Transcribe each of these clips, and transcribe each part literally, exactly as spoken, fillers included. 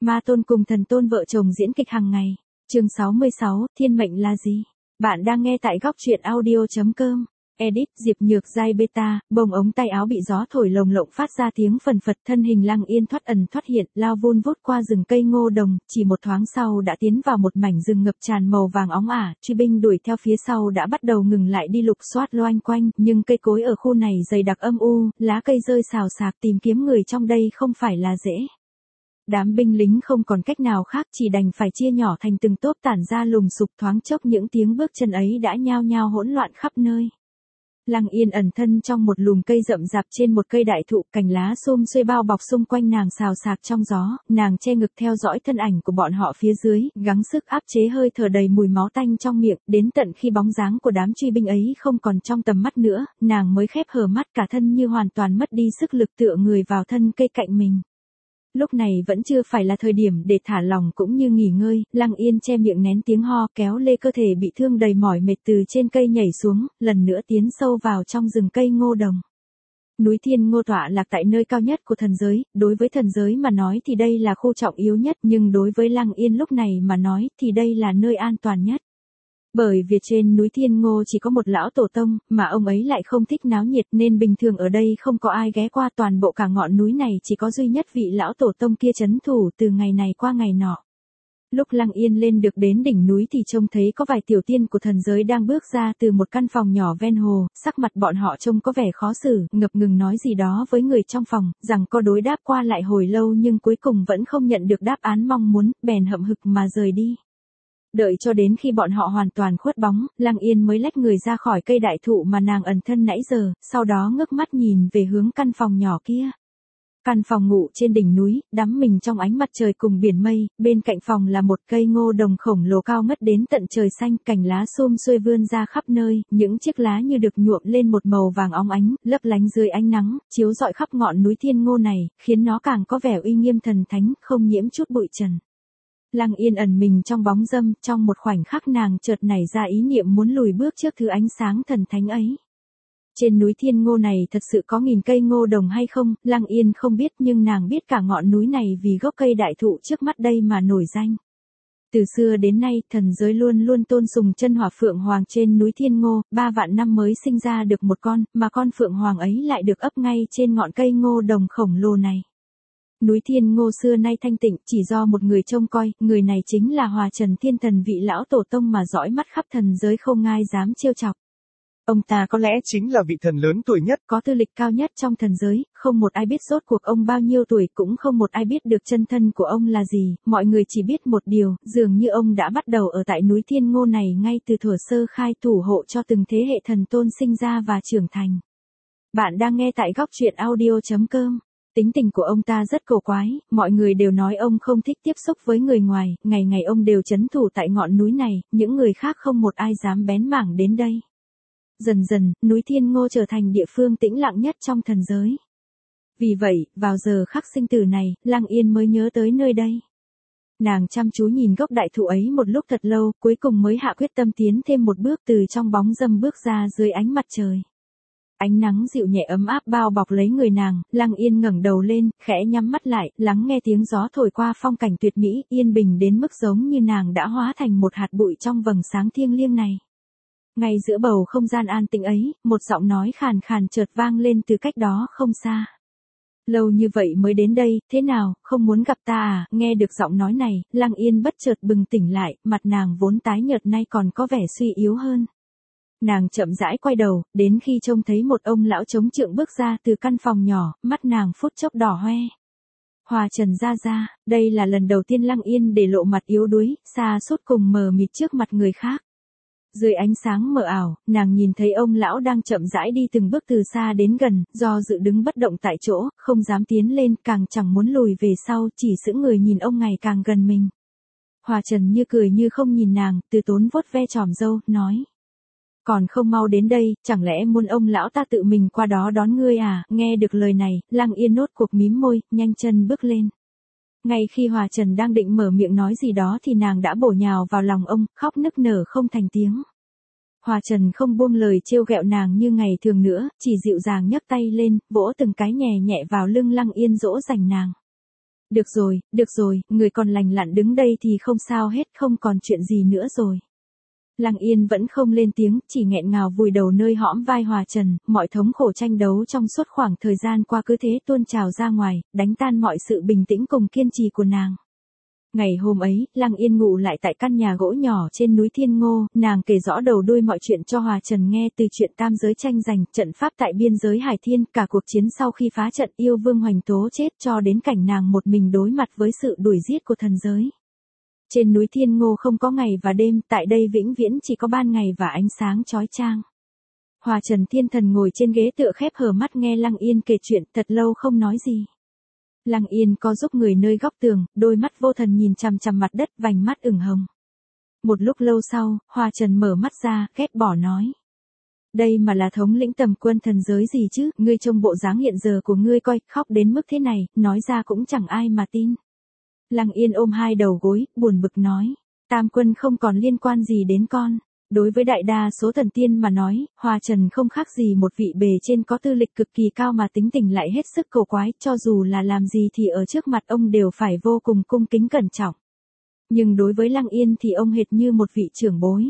Ma tôn cùng thần tôn vợ chồng diễn kịch hàng ngày. Chương sáu mươi sáu, thiên mệnh là gì? Bạn đang nghe tại góc truyện audio chấm com. Edit, Diệp Nhược Giai beta, bông ống tay áo bị gió thổi lồng lộng phát ra tiếng phần phật, thân hình Lăng Yên thoát ẩn thoát hiện, lao vun vút qua rừng cây ngô đồng, chỉ một thoáng sau đã tiến vào một mảnh rừng ngập tràn màu vàng óng ả, truy binh đuổi theo phía sau đã bắt đầu ngừng lại đi lục soát loanh quanh, nhưng cây cối ở khu này dày đặc âm u, lá cây rơi xào xạc, tìm kiếm người trong đây không phải là dễ. Đám binh lính không còn cách nào khác, chỉ đành phải chia nhỏ thành từng tốp tản ra lùng sục, thoáng chốc những tiếng bước chân ấy đã nhao nhao hỗn loạn khắp nơi. Lăng Yên ẩn thân trong một lùm cây rậm rạp trên một cây đại thụ, cành lá xum xuê bao bọc xung quanh nàng xào xạc trong gió, nàng che ngực theo dõi thân ảnh của bọn họ phía dưới, gắng sức áp chế hơi thở đầy mùi máu tanh trong miệng, đến tận khi bóng dáng của đám truy binh ấy không còn trong tầm mắt nữa, nàng mới khép hờ mắt, cả thân như hoàn toàn mất đi sức lực, tựa người vào thân cây cạnh mình. Lúc này vẫn chưa phải là thời điểm để thả lòng cũng như nghỉ ngơi, Lăng Yên che miệng nén tiếng ho, kéo lê cơ thể bị thương đầy mỏi mệt từ trên cây nhảy xuống, lần nữa tiến sâu vào trong rừng cây ngô đồng. Núi Thiên Ngô tọa lạc tại nơi cao nhất của thần giới, đối với thần giới mà nói thì đây là khu trọng yếu nhất, nhưng đối với Lăng Yên lúc này mà nói thì đây là nơi an toàn nhất. Bởi vì trên núi Thiên Ngô chỉ có một lão tổ tông, mà ông ấy lại không thích náo nhiệt nên bình thường ở đây không có ai ghé qua, toàn bộ cả ngọn núi này chỉ có duy nhất vị lão tổ tông kia trấn thủ từ ngày này qua ngày nọ. Lúc Lăng Yên lên được đến đỉnh núi thì trông thấy có vài tiểu tiên của thần giới đang bước ra từ một căn phòng nhỏ ven hồ, sắc mặt bọn họ trông có vẻ khó xử, ngập ngừng nói gì đó với người trong phòng, rằng có đối đáp qua lại hồi lâu nhưng cuối cùng vẫn không nhận được đáp án mong muốn, bèn hậm hực mà rời đi. Đợi cho đến khi bọn họ hoàn toàn khuất bóng, Lăng Yên mới lách người ra khỏi cây đại thụ mà nàng ẩn thân nãy giờ, sau đó ngước mắt nhìn về hướng căn phòng nhỏ kia. Căn phòng ngủ trên đỉnh núi, đắm mình trong ánh mặt trời cùng biển mây, bên cạnh phòng là một cây ngô đồng khổng lồ cao ngất đến tận trời xanh, cành lá xum xuê vươn ra khắp nơi, những chiếc lá như được nhuộm lên một màu vàng óng ánh, lấp lánh dưới ánh nắng, chiếu rọi khắp ngọn núi Thiên Ngô này, khiến nó càng có vẻ uy nghiêm thần thánh, không nhiễm chút bụi trần. Lăng Yên ẩn mình trong bóng râm, trong một khoảnh khắc nàng chợt nảy ra ý niệm muốn lùi bước trước thứ ánh sáng thần thánh ấy. Trên núi Thiên Ngô này thật sự có nghìn cây ngô đồng hay không, Lăng Yên không biết, nhưng nàng biết cả ngọn núi này vì gốc cây đại thụ trước mắt đây mà nổi danh. Từ xưa đến nay, thần giới luôn luôn tôn sùng chân hỏa phượng hoàng trên núi Thiên Ngô, ba vạn năm mới sinh ra được một con, mà con phượng hoàng ấy lại được ấp ngay trên ngọn cây ngô đồng khổng lồ này. Núi Thiên Ngô xưa nay thanh tịnh, chỉ do một người trông coi, người này chính là Hòa Trần Thiên Thần, vị lão tổ tông mà dõi mắt khắp thần giới không ai dám trêu chọc. Ông ta có lẽ chính là vị thần lớn tuổi nhất, có tư lịch cao nhất trong thần giới, không một ai biết rốt cuộc ông bao nhiêu tuổi, cũng không một ai biết được chân thân của ông là gì, mọi người chỉ biết một điều, dường như ông đã bắt đầu ở tại núi Thiên Ngô này ngay từ thuở sơ khai, thủ hộ cho từng thế hệ thần tôn sinh ra và trưởng thành. Bạn đang nghe tại góc truyện audio chấm com. Tính tình của ông ta rất cổ quái, mọi người đều nói ông không thích tiếp xúc với người ngoài, ngày ngày ông đều trấn thủ tại ngọn núi này, những người khác không một ai dám bén mảng đến đây. Dần dần, núi Thiên Ngô trở thành địa phương tĩnh lặng nhất trong thần giới. Vì vậy, vào giờ khắc sinh tử này, Lăng Yên mới nhớ tới nơi đây. Nàng chăm chú nhìn gốc đại thụ ấy một lúc thật lâu, cuối cùng mới hạ quyết tâm tiến thêm một bước, từ trong bóng râm bước ra dưới ánh mặt trời. Ánh nắng dịu nhẹ ấm áp bao bọc lấy người nàng, Lăng Yên ngẩng đầu lên, khẽ nhắm mắt lại, lắng nghe tiếng gió thổi qua phong cảnh tuyệt mỹ, yên bình đến mức giống như nàng đã hóa thành một hạt bụi trong vầng sáng thiêng liêng này. Ngay giữa bầu không gian an tĩnh ấy, một giọng nói khàn khàn chợt vang lên từ cách đó không xa. Lâu như vậy mới đến đây, thế nào, không muốn gặp ta à? Nghe được giọng nói này, Lăng Yên bất chợt bừng tỉnh lại, mặt nàng vốn tái nhợt nay còn có vẻ suy yếu hơn. Nàng chậm rãi quay đầu, đến khi trông thấy một ông lão chống trượng bước ra từ căn phòng nhỏ, mắt nàng phút chốc đỏ hoe. Hòa Trần gia gia, đây là lần đầu tiên Lăng Yên để lộ mặt yếu đuối, xa sút cùng mờ mịt trước mặt người khác. Dưới ánh sáng mờ ảo, nàng nhìn thấy ông lão đang chậm rãi đi từng bước từ xa đến gần, do dự đứng bất động tại chỗ, không dám tiến lên, càng chẳng muốn lùi về sau, chỉ sững người nhìn ông ngày càng gần mình. Hòa Trần như cười như không nhìn nàng, từ tốn vuốt ve chòm râu, nói. Còn không mau đến đây, chẳng lẽ muốn ông lão ta tự mình qua đó đón ngươi à? Nghe được lời này, Lăng Yên nốt cuộc mím môi, nhanh chân bước lên. Ngay khi Hòa Trần đang định mở miệng nói gì đó thì nàng đã bổ nhào vào lòng ông, khóc nức nở không thành tiếng. Hòa Trần không buông lời trêu ghẹo nàng như ngày thường nữa, chỉ dịu dàng nhấc tay lên, vỗ từng cái nhẹ nhẹ vào lưng Lăng Yên dỗ dành nàng. Được rồi, được rồi, người còn lành lặn đứng đây thì không sao hết, không còn chuyện gì nữa rồi. Lăng Yên vẫn không lên tiếng, chỉ nghẹn ngào vùi đầu nơi hõm vai Hòa Trần, mọi thống khổ tranh đấu trong suốt khoảng thời gian qua cứ thế tuôn trào ra ngoài, đánh tan mọi sự bình tĩnh cùng kiên trì của nàng. Ngày hôm ấy, Lăng Yên ngủ lại tại căn nhà gỗ nhỏ trên núi Thiên Ngô, nàng kể rõ đầu đuôi mọi chuyện cho Hòa Trần nghe, từ chuyện tam giới tranh giành, trận pháp tại biên giới Hải Thiên, cả cuộc chiến sau khi phá trận yêu vương Hoành Tố chết, cho đến cảnh nàng một mình đối mặt với sự đuổi giết của thần giới. Trên núi Thiên Ngô không có ngày và đêm, tại đây vĩnh viễn chỉ có ban ngày và ánh sáng chói chang. Hòa Trần Thiên Thần ngồi trên ghế tựa khép hờ mắt nghe Lăng Yên kể chuyện, thật lâu không nói gì. Lăng Yên co giúp người nơi góc tường, đôi mắt vô thần nhìn chằm chằm mặt đất, vành mắt ửng hồng. Một lúc lâu sau, Hòa Trần mở mắt ra, ghét bỏ nói. Đây mà là thống lĩnh tầm quân thần giới gì chứ, ngươi trông bộ dáng hiện giờ của ngươi coi, khóc đến mức thế này, nói ra cũng chẳng ai mà tin. Lăng Yên ôm hai đầu gối, buồn bực nói. Tam quân không còn liên quan gì đến con. Đối với đại đa số thần tiên mà nói, Hòa Trần không khác gì một vị bề trên có tư lịch cực kỳ cao mà tính tình lại hết sức cầu quái, cho dù là làm gì thì ở trước mặt ông đều phải vô cùng cung kính cẩn trọng. Nhưng đối với Lăng Yên thì ông hệt như một vị trưởng bối.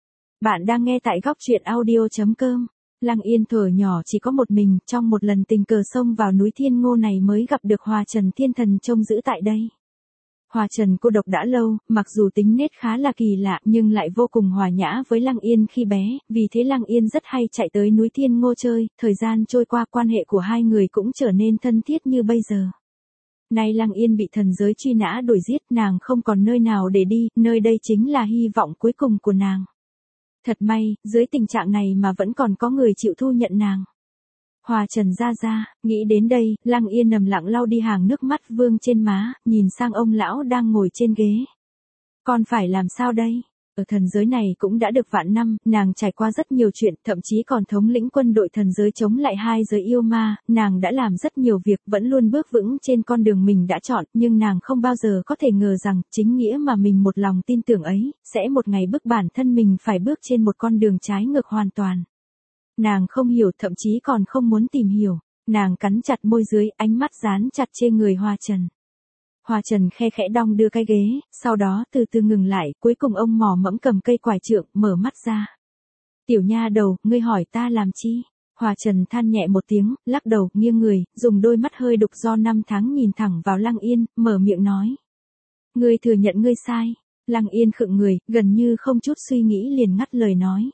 Bạn đang nghe tại góc truyện audio chấm com. Lăng Yên thuở nhỏ chỉ có một mình, trong một lần tình cờ xông vào núi Thiên Ngô này mới gặp được Hòa Trần Thiên Thần trông giữ tại đây. Hòa Trần cô độc đã lâu, mặc dù tính nết khá là kỳ lạ nhưng lại vô cùng hòa nhã với Lăng Yên khi bé, vì thế Lăng Yên rất hay chạy tới núi Thiên Ngô chơi, thời gian trôi qua quan hệ của hai người cũng trở nên thân thiết như bây giờ. Nay Lăng Yên bị thần giới truy nã đuổi giết, nàng không còn nơi nào để đi, nơi đây chính là hy vọng cuối cùng của nàng. Thật may, dưới tình trạng này mà vẫn còn có người chịu thu nhận nàng. Hòa Trần ra ra, nghĩ đến đây, Lăng Yên nằm lặng lau đi hàng nước mắt vương trên má, nhìn sang ông lão đang ngồi trên ghế. Con phải làm sao đây? Ở thần giới này cũng đã được vạn năm, nàng trải qua rất nhiều chuyện, thậm chí còn thống lĩnh quân đội thần giới chống lại hai giới yêu ma, nàng đã làm rất nhiều việc, vẫn luôn bước vững trên con đường mình đã chọn, nhưng nàng không bao giờ có thể ngờ rằng, chính nghĩa mà mình một lòng tin tưởng ấy, sẽ một ngày bức bản thân mình phải bước trên một con đường trái ngược hoàn toàn. Nàng không hiểu, thậm chí còn không muốn tìm hiểu, nàng cắn chặt môi dưới, ánh mắt dán chặt trên người Hòa Trần. Hòa Trần khe khẽ đong đưa cái ghế, sau đó từ từ ngừng lại, cuối cùng ông mò mẫm cầm cây quải trượng, mở mắt ra. Tiểu nha đầu, ngươi hỏi ta làm chi? Hòa Trần than nhẹ một tiếng, lắc đầu, nghiêng người, dùng đôi mắt hơi đục do năm tháng nhìn thẳng vào Lăng Yên, mở miệng nói. Ngươi thừa nhận ngươi sai. Lăng Yên khựng người, gần như không chút suy nghĩ liền ngắt lời nói.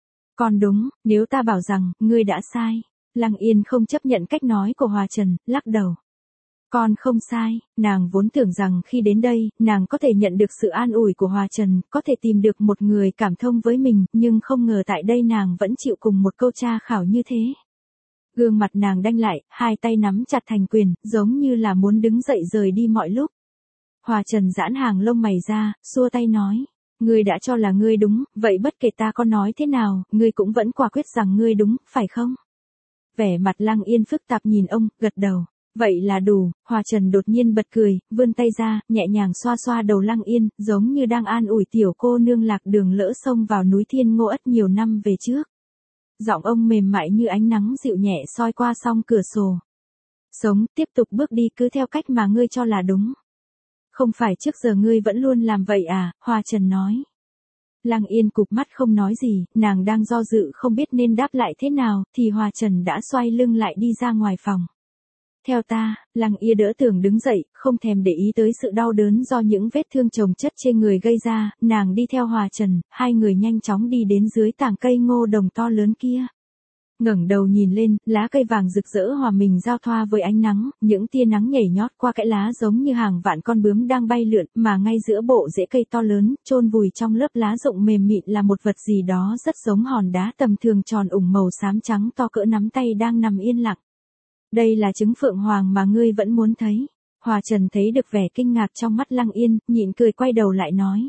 Còn đúng, nếu ta bảo rằng, ngươi đã sai. Lăng Yên không chấp nhận cách nói của Hòa Trần, lắc đầu. Con không sai, nàng vốn tưởng rằng khi đến đây, nàng có thể nhận được sự an ủi của Hòa Trần, có thể tìm được một người cảm thông với mình, nhưng không ngờ tại đây nàng vẫn chịu cùng một câu tra khảo như thế. Gương mặt nàng đanh lại, hai tay nắm chặt thành quyền, giống như là muốn đứng dậy rời đi mọi lúc. Hòa Trần giãn hàng lông mày ra, xua tay nói. Ngươi đã cho là ngươi đúng, vậy bất kể ta có nói thế nào, ngươi cũng vẫn quả quyết rằng ngươi đúng, phải không? Vẻ mặt Lăng Yên phức tạp nhìn ông, gật đầu. Vậy là đủ. Hòa Trần đột nhiên bật cười, vươn tay ra, nhẹ nhàng xoa xoa đầu Lăng Yên, giống như đang an ủi tiểu cô nương lạc đường lỡ sông vào núi Thiên Ngô ất nhiều năm về trước. Giọng ông mềm mại như ánh nắng dịu nhẹ soi qua song cửa sổ. Sống, tiếp tục bước đi cứ theo cách mà ngươi cho là đúng. Không phải trước giờ ngươi vẫn luôn làm vậy à? Hòa Trần nói. Lăng Yên cụp mắt không nói gì, nàng đang do dự không biết nên đáp lại thế nào, thì Hòa Trần đã xoay lưng lại đi ra ngoài phòng. Theo ta, Lăng Yên đỡ tưởng đứng dậy, không thèm để ý tới sự đau đớn do những vết thương chồng chất trên người gây ra, nàng đi theo Hòa Trần, hai người nhanh chóng đi đến dưới tảng cây ngô đồng to lớn kia. Ngẩng đầu nhìn lên, lá cây vàng rực rỡ hòa mình giao thoa với ánh nắng, những tia nắng nhảy nhót qua kẽ lá giống như hàng vạn con bướm đang bay lượn, mà ngay giữa bộ rễ cây to lớn, chôn vùi trong lớp lá rụng mềm mịn là một vật gì đó rất giống hòn đá tầm thường tròn ủng màu xám trắng to cỡ nắm tay đang nằm yên lặng. Đây là trứng phượng hoàng mà ngươi vẫn muốn thấy. Hòa Trần thấy được vẻ kinh ngạc trong mắt Lăng Yên, nhịn cười quay đầu lại nói.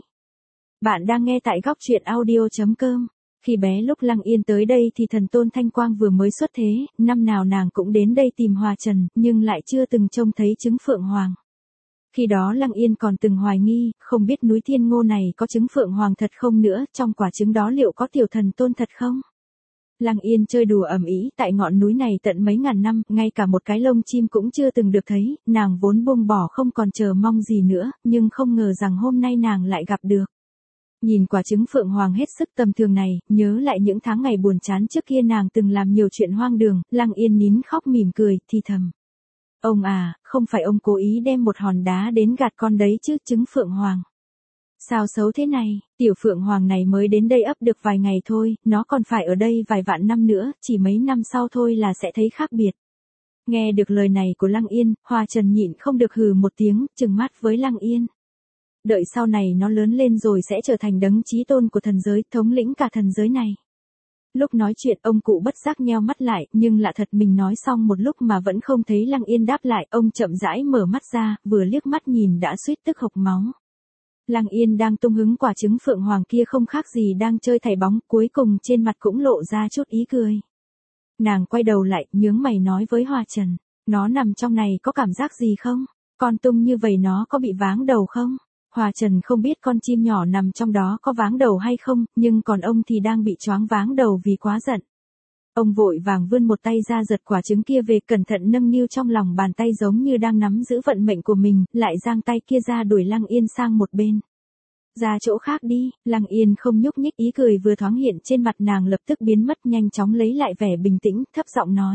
Bạn đang nghe tại góc truyện audio chấm com. Khi bé lúc Lăng Yên tới đây thì thần tôn Thanh Quang vừa mới xuất thế, năm nào nàng cũng đến đây tìm Hòa Trần, nhưng lại chưa từng trông thấy trứng phượng hoàng. Khi đó Lăng Yên còn từng hoài nghi, không biết núi Thiên Ngô này có trứng phượng hoàng thật không nữa, trong quả trứng đó liệu có tiểu thần tôn thật không? Lăng Yên chơi đùa ầm ĩ tại ngọn núi này tận mấy ngàn năm, ngay cả một cái lông chim cũng chưa từng được thấy, nàng vốn buông bỏ không còn chờ mong gì nữa, nhưng không ngờ rằng hôm nay nàng lại gặp được. Nhìn quả trứng phượng hoàng hết sức tầm thường này, nhớ lại những tháng ngày buồn chán trước kia nàng từng làm nhiều chuyện hoang đường, Lăng Yên nín khóc mỉm cười, thì thầm. Ông à, không phải ông cố ý đem một hòn đá đến gạt con đấy chứ, trứng phượng hoàng. Sao xấu thế này, tiểu phượng hoàng này mới đến đây ấp được vài ngày thôi, nó còn phải ở đây vài vạn năm nữa, chỉ mấy năm sau thôi là sẽ thấy khác biệt. Nghe được lời này của Lăng Yên, Hoa Trần nhịn không được hừ một tiếng, trừng mắt với Lăng Yên. Đợi sau này nó lớn lên rồi sẽ trở thành đấng chí tôn của thần giới, thống lĩnh cả thần giới này. Lúc nói chuyện ông cụ bất giác nheo mắt lại, nhưng lạ thật mình nói xong một lúc mà vẫn không thấy Lăng Yên đáp lại, ông chậm rãi mở mắt ra, vừa liếc mắt nhìn đã suýt tức hộc máu. Lăng Yên đang tung hứng quả trứng phượng hoàng kia không khác gì đang chơi thảy bóng, cuối cùng trên mặt cũng lộ ra chút ý cười. Nàng quay đầu lại, nhướng mày nói với Hoa Trần, nó nằm trong này có cảm giác gì không? Con tung như vậy nó có bị váng đầu không? Hoa Trần không biết con chim nhỏ nằm trong đó có váng đầu hay không, nhưng còn ông thì đang bị choáng váng đầu vì quá giận. Ông vội vàng vươn một tay ra giật quả trứng kia về, cẩn thận nâng niu trong lòng bàn tay giống như đang nắm giữ vận mệnh của mình, lại giang tay kia ra đuổi Lăng Yên sang một bên. Ra chỗ khác đi, Lăng Yên không nhúc nhích, ý cười vừa thoáng hiện trên mặt nàng lập tức biến mất, nhanh chóng lấy lại vẻ bình tĩnh, thấp giọng nói.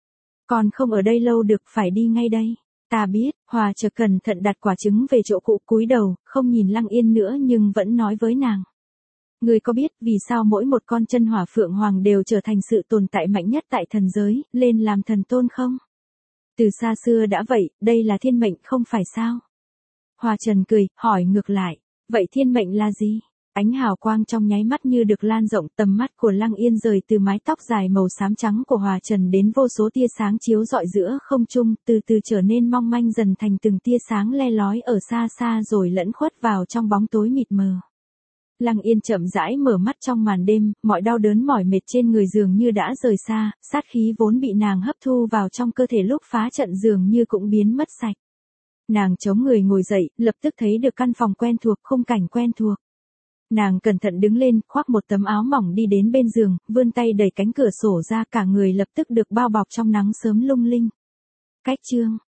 Còn không ở đây lâu được, phải đi ngay đây. Ta biết, Hòa Chợt cẩn thận đặt quả trứng về chỗ cũ, cúi đầu, không nhìn Lăng Yên nữa nhưng vẫn nói với nàng. Ngươi có biết vì sao mỗi một con chân hỏa phượng hoàng đều trở thành sự tồn tại mạnh nhất tại thần giới, lên làm thần tôn không? Từ xa xưa đã vậy, đây là thiên mệnh không phải sao? Hoa Trần cười, hỏi ngược lại, vậy thiên mệnh là gì? Ánh hào quang trong nháy mắt như được lan rộng, tầm mắt của Lăng Yên rời từ mái tóc dài màu xám trắng của Hoa Trần đến vô số tia sáng chiếu rọi giữa không trung, từ từ trở nên mong manh dần thành từng tia sáng le lói ở xa xa rồi lẫn khuất vào trong bóng tối mịt mờ. Lăng Yên chậm rãi mở mắt trong màn đêm, mọi đau đớn mỏi mệt trên người dường như đã rời xa, sát khí vốn bị nàng hấp thu vào trong cơ thể lúc phá trận dường như cũng biến mất sạch. Nàng chống người ngồi dậy, lập tức thấy được căn phòng quen thuộc, khung cảnh quen thuộc. Nàng cẩn thận đứng lên, khoác một tấm áo mỏng đi đến bên giường, vươn tay đẩy cánh cửa sổ ra, cả người lập tức được bao bọc trong nắng sớm lung linh. Cách chương